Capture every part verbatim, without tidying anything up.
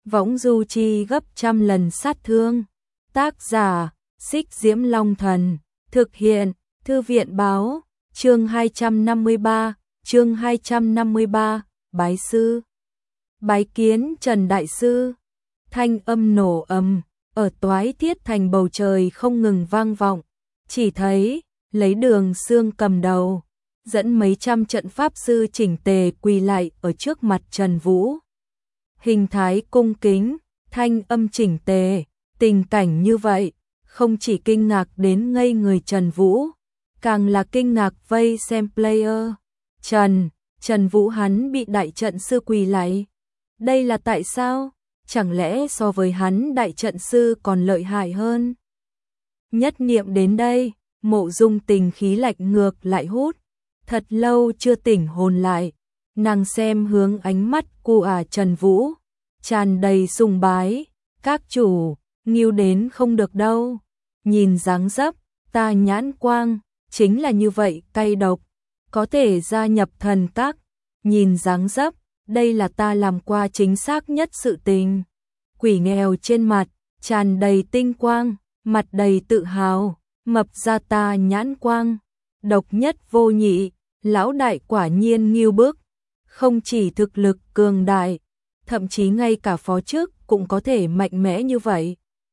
võng du chi gấp trăm lần sát thương. Tác giả, Xích Diễm Long Thần, thực hiện, Thư viện Báo, chương hai trăm năm mươi ba, chương hai trăm năm mươi ba, bái sư. Bái kiến Trần Đại Sư, thanh âm nổ ầm, ở Toái Thiết Thành bầu trời không ngừng vang vọng, chỉ thấy, lấy Đường Xương cầm đầu, dẫn mấy trăm trận pháp sư chỉnh tề quỳ lại ở trước mặt Trần Vũ. Hình thái cung kính, thanh âm chỉnh tề, tình cảnh như vậy, không chỉ kinh ngạc đến ngây người Trần Vũ, càng là kinh ngạc vây xem player. Trần, Trần Vũ hắn bị đại trận sư quỳ lại. Đây là tại sao? Chẳng lẽ so với hắn đại trận sư còn lợi hại hơn? Nhất niệm đến đây, Mộ Dung Tình khí lạnh ngược lại hút, thật lâu chưa tỉnh hồn lại, nàng xem hướng ánh mắt của à Trần Vũ, tràn đầy sùng bái, các chủ, nghiêu đến không được đâu, nhìn dáng dấp, ta nhãn quang, chính là như vậy cay độc, có thể gia nhập thần các, nhìn dáng dấp, đây là ta làm qua chính xác nhất sự tình. Quỷ nghèo trên mặt, tràn đầy tinh quang, mặt đầy tự hào, mập ra ta nhãn quang, độc nhất vô nhị, lão đại quả nhiên nghiêu bức, không chỉ thực lực cường đại, thậm chí ngay cả phó chức cũng có thể mạnh mẽ như vậy.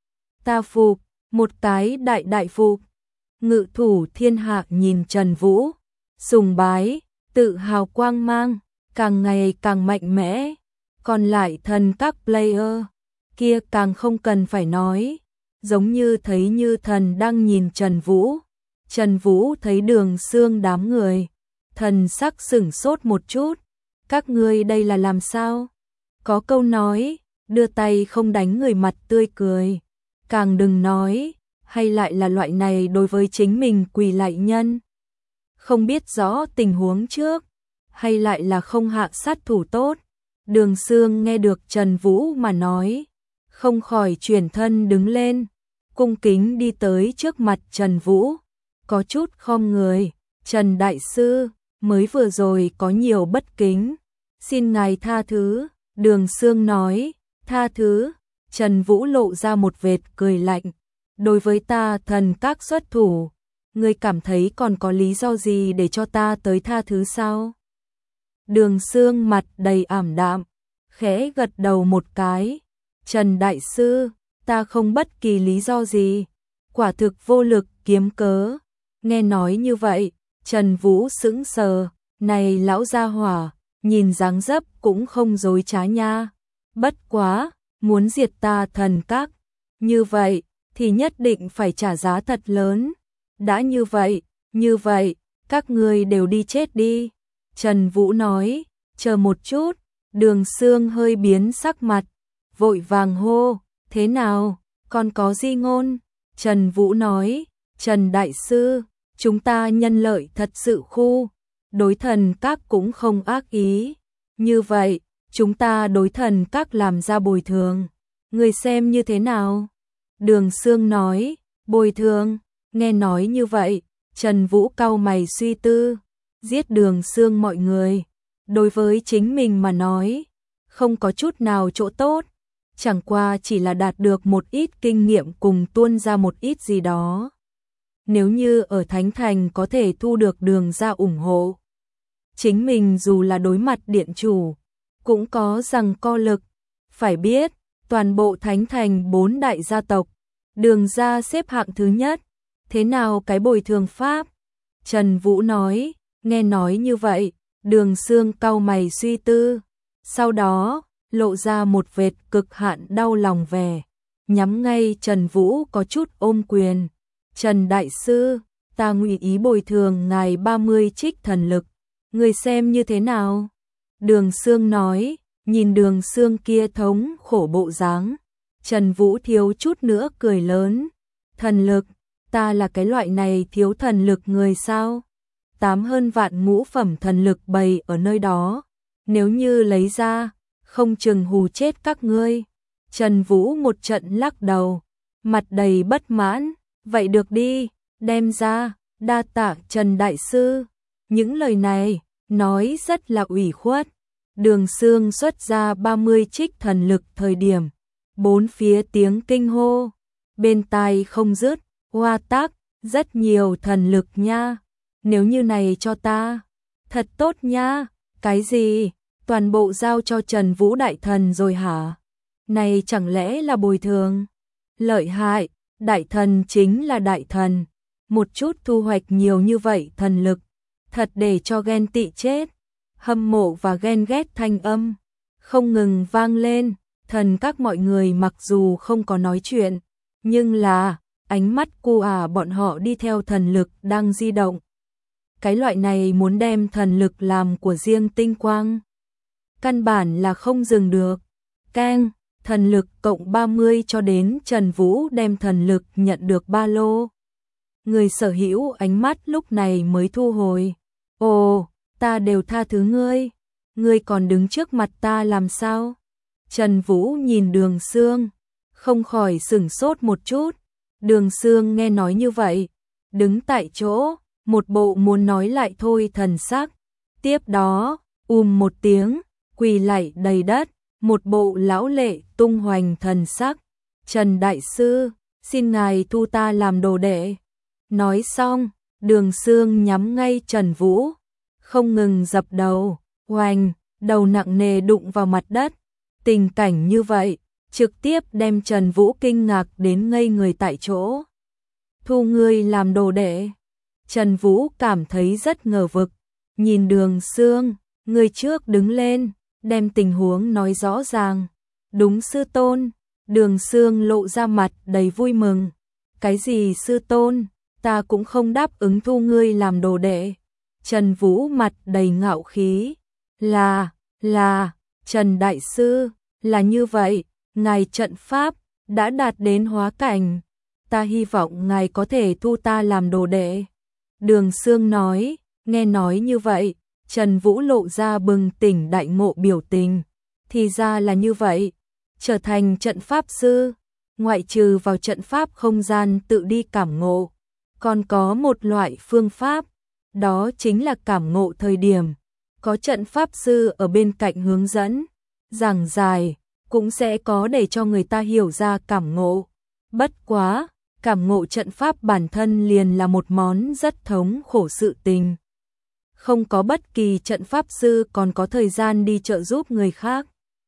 Ta phục, một cái đại đại phục. Ngự thủ thiên hạ nhìn Trần Vũ, sùng bái, tự hào quang mang, càng ngày càng mạnh mẽ. Còn lại thần các player, kia càng không cần phải nói, giống như thấy như thần đang nhìn Trần Vũ. Trần Vũ thấy Đường Xương đám người, thần sắc sửng sốt một chút, các ngươi đây là làm sao? Có câu nói, đưa tay không đánh người mặt tươi cười, càng đừng nói, hay lại là loại này đối với chính mình quỳ lại nhân. Không biết rõ tình huống trước, hay lại là không hạ sát thủ tốt. Đường Xương nghe được Trần Vũ mà nói, không khỏi chuyển thân đứng lên, cung kính đi tới trước mặt Trần Vũ, có chút khom người, Trần Đại Sư, mới vừa rồi có nhiều bất kính, xin ngài tha thứ. Đường Xương nói, tha thứ. Trần Vũ lộ ra một vệt cười lạnh, đối với ta thần các xuất thủ, ngươi cảm thấy còn có lý do gì để cho ta tới tha thứ sao? Đường Xương mặt đầy ảm đạm, khẽ gật đầu một cái, Trần Đại Sư, ta không bất kỳ lý do gì, quả thực vô lực kiếm cớ. Nghe nói như vậy, Trần Vũ sững sờ, này lão gia hỏa, nhìn dáng dấp cũng không dối trá nha, bất quá, muốn diệt ta thần các, như vậy, thì nhất định phải trả giá thật lớn, đã như vậy, như vậy, các ngươi đều đi chết đi. Trần Vũ nói, chờ một chút, Đường Xương hơi biến sắc mặt, vội vàng hô, thế nào, còn có di ngôn? Trần Vũ nói, Trần Đại Sư, chúng ta nhân lợi thật sự khu, đối thần các cũng không ác ý, như vậy, chúng ta đối thần các làm ra bồi thường, người xem như thế nào? Đường Xương nói, bồi thường, nghe nói như vậy, Trần Vũ cau mày suy tư, giết Đường Xương mọi người, đối với chính mình mà nói, không có chút nào chỗ tốt, chẳng qua chỉ là đạt được một ít kinh nghiệm cùng tuôn ra một ít gì đó. Nếu như ở Thánh Thành có thể thu được Đường ra ủng hộ, chính mình dù là đối mặt điện chủ, cũng có rằng co lực, phải biết, toàn bộ Thánh Thành bốn đại gia tộc, Đường ra xếp hạng thứ nhất, thế nào cái bồi thường pháp? Trần Vũ nói, nghe nói như vậy, Đường Xương cau mày suy tư, sau đó, lộ ra một vệt cực hạn đau lòng vẻ, nhắm ngay Trần Vũ có chút ôm quyền, Trần Đại Sư, ta nguyện ý bồi thường ngài ba mươi trích thần lực, người xem như thế nào? Đường Xương nói, nhìn Đường Xương kia thống khổ bộ dáng, Trần Vũ thiếu chút nữa cười lớn, thần lực, ta là cái loại này thiếu thần lực người sao? Tám hơn vạn ngũ phẩm thần lực bày ở nơi đó, nếu như lấy ra, không chừng hù chết các ngươi. Trần Vũ một trận lắc đầu, mặt đầy bất mãn, vậy được đi, đem ra, đa tạ Trần Đại Sư. Những lời này, nói rất là ủy khuất, Đường Sương xuất ra ba mươi trích thần lực thời điểm, bốn phía tiếng kinh hô, bên tai không dứt, hoa tác, rất nhiều thần lực nha, nếu như này cho ta, thật tốt nha, cái gì, toàn bộ giao cho Trần Vũ đại thần rồi hả? Này chẳng lẽ là bồi thường? Lợi hại, đại thần chính là đại thần, một chút thu hoạch nhiều như vậy thần lực, thật để cho ghen tị chết. Hâm mộ và ghen ghét thanh âm không ngừng vang lên, thần các mọi người mặc dù không có nói chuyện, nhưng là ánh mắt cu ả bọn họ đi theo thần lực đang di động. Cái loại này muốn đem thần lực làm của riêng tinh quang, căn bản là không dừng được. Keng, thần lực cộng ba mươi cho đến Trần Vũ đem thần lực nhận được ba lô. Người sở hữu ánh mắt lúc này mới thu hồi. Ồ, ta đều tha thứ ngươi, ngươi còn đứng trước mặt ta làm sao? Trần Vũ nhìn Đường Sương, không khỏi sửng sốt một chút. Đường Sương nghe nói như vậy, đứng tại chỗ, một bộ muốn nói lại thôi thần sắc. Tiếp đó, ùm một tiếng, quỳ lạy đầy đất, một bộ lão lệ tung hoành thần sắc. Trần Đại Sư, xin ngài thu ta làm đồ đệ. Nói xong, Đường Sương nhắm ngay Trần Vũ, không ngừng dập đầu, oành, đầu nặng nề đụng vào mặt đất. Tình cảnh như vậy, trực tiếp đem Trần Vũ kinh ngạc đến ngây người tại chỗ. Thu ngươi làm đồ đệ. Trần Vũ cảm thấy rất ngờ vực, nhìn Đường Sương, người trước đứng lên, đem tình huống nói rõ ràng. Đúng sư tôn, Đường Sương lộ ra mặt đầy vui mừng. Cái gì sư tôn, ta cũng không đáp ứng thu ngươi làm đồ đệ. Trần Vũ mặt đầy ngạo khí. Là, là, Trần Đại Sư, là như vậy, ngài trận pháp đã đạt đến hóa cảnh. Ta hy vọng ngài có thể thu ta làm đồ đệ. Đường Sương nói, nghe nói như vậy, Trần Vũ lộ ra bừng tỉnh đại ngộ biểu tình. Thì ra là như vậy, trở thành trận pháp sư, ngoại trừ vào trận pháp không gian tự đi cảm ngộ, còn có một loại phương pháp, đó chính là cảm ngộ thời điểm. Có trận pháp sư ở bên cạnh hướng dẫn, giảng giải, cũng sẽ có để cho người ta hiểu ra cảm ngộ. Bất quá, cảm ngộ trận pháp bản thân liền là một món rất thống khổ sự tình. Không có bất kỳ trận pháp sư còn có thời gian đi trợ giúp người khác.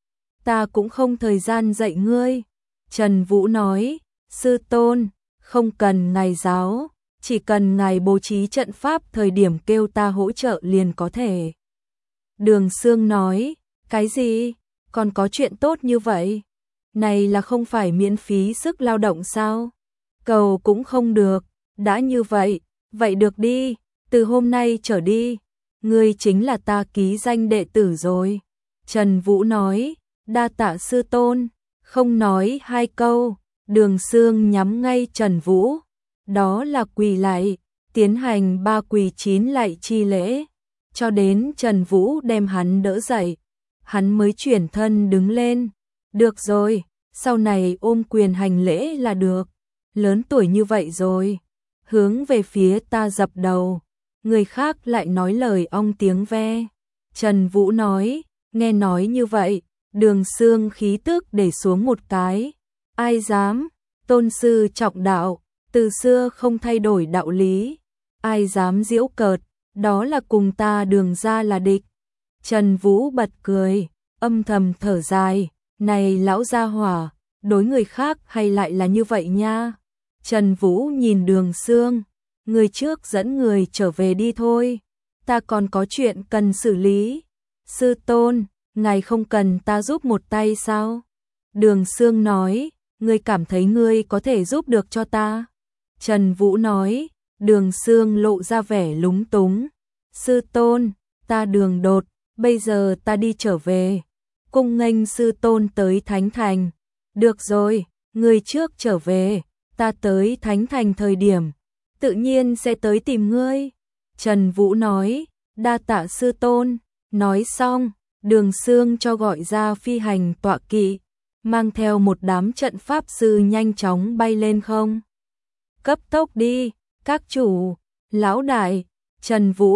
Ta cũng không thời gian dạy ngươi. Trần Vũ nói, sư tôn, không cần ngài giáo, chỉ cần ngài bố trí trận pháp thời điểm kêu ta hỗ trợ liền có thể. Đường Sương nói, cái gì? Còn có chuyện tốt như vậy? Này là không phải miễn phí sức lao động sao? Cầu cũng không được, đã như vậy, vậy được đi, từ hôm nay trở đi, ngươi chính là ta ký danh đệ tử rồi. Trần Vũ nói, đa tạ sư tôn, không nói hai câu, Đường Sương nhắm ngay Trần Vũ, đó là quỳ lạy, tiến hành ba quỳ chín lạy chi lễ, cho đến Trần Vũ đem hắn đỡ dậy, hắn mới chuyển thân đứng lên. Được rồi, sau này ôm quyền hành lễ là được, lớn tuổi như vậy rồi, hướng về phía ta dập đầu, người khác lại nói lời ong tiếng ve. Trần Vũ nói, nghe nói như vậy, Đường Sương khí tức để xuống một cái, ai dám, tôn sư trọng đạo, từ xưa không thay đổi đạo lý, ai dám giễu cợt, đó là cùng ta Đường gia là địch. Trần Vũ bật cười, âm thầm thở dài, này lão gia hỏa, đối người khác hay lại là như vậy nha. Trần Vũ nhìn Đường Sương, người trước dẫn người trở về đi thôi, ta còn có chuyện cần xử lý. Sư tôn, ngài không cần ta giúp một tay sao? Đường Sương nói, ngươi cảm thấy ngươi có thể giúp được cho ta? Trần Vũ nói, Đường Sương lộ ra vẻ lúng túng. Sư tôn, ta Đường Đột, bây giờ ta đi trở về, cung nghênh sư tôn tới Thánh Thành. Được rồi, ngươi trước trở về, ta tới Thánh Thành thời điểm, tự nhiên sẽ tới tìm ngươi. Trần Vũ nói, đa tạ sư tôn. Nói xong, Đường Sương cho gọi ra phi hành tọa kỵ, mang theo một đám trận pháp sư nhanh chóng bay lên không. Cấp tốc đi, các chủ, lão đại, Trần Vũ,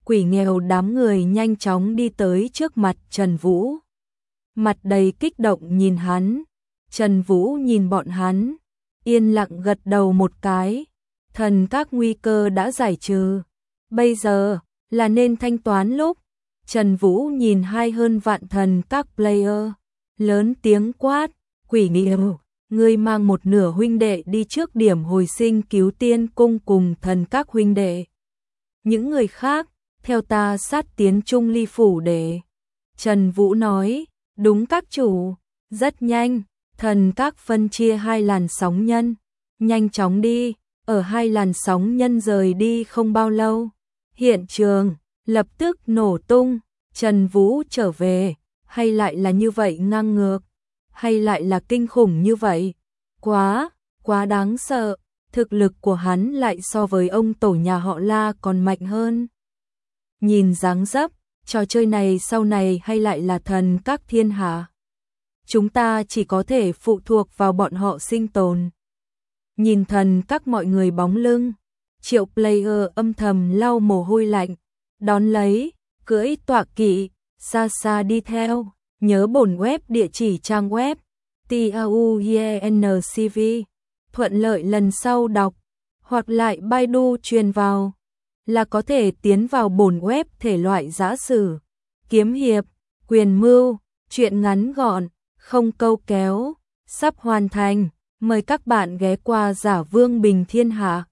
quỷ nghèo đám người nhanh chóng đi tới trước mặt Trần Vũ. Mặt đầy kích động nhìn hắn, Trần Vũ nhìn bọn hắn, yên lặng gật đầu một cái, thần các nguy cơ đã giải trừ, bây giờ là nên thanh toán lúc. Trần Vũ nhìn hai hơn vạn thần các player, lớn tiếng quát, quỷ nghèo, ngươi mang một nửa huynh đệ đi trước điểm hồi sinh cứu tiên cung cùng thần các huynh đệ. Những người khác, theo ta sát tiến Trung Ly phủ để. Trần Vũ nói, đúng các chủ, rất nhanh, thần các phân chia hai làn sóng nhân, nhanh chóng đi, ở hai làn sóng nhân rời đi không bao lâu. Hiện trường, lập tức nổ tung, Trần Vũ trở về, hay lại là như vậy ngang ngược, hay lại là kinh khủng như vậy, quá, quá đáng sợ, thực lực của hắn lại so với ông tổ nhà họ La còn mạnh hơn. Nhìn dáng dấp, trò chơi này sau này hay lại là thần các thiên hạ. Chúng ta chỉ có thể phụ thuộc vào bọn họ sinh tồn. Nhìn thần các mọi người bóng lưng, Triệu player âm thầm lau mồ hôi lạnh, đón lấy, cưỡi tọa kỵ, xa xa đi theo, nhớ bổn web địa chỉ trang web, tauyencv, thuận lợi lần sau đọc, hoặc lại Baidu truyền vào, là có thể tiến vào bổn web thể loại giã sử, kiếm hiệp, quyền mưu, truyện ngắn gọn, không câu kéo, sắp hoàn thành, mời các bạn ghé qua Giả Vương Bình Thiên Hạ.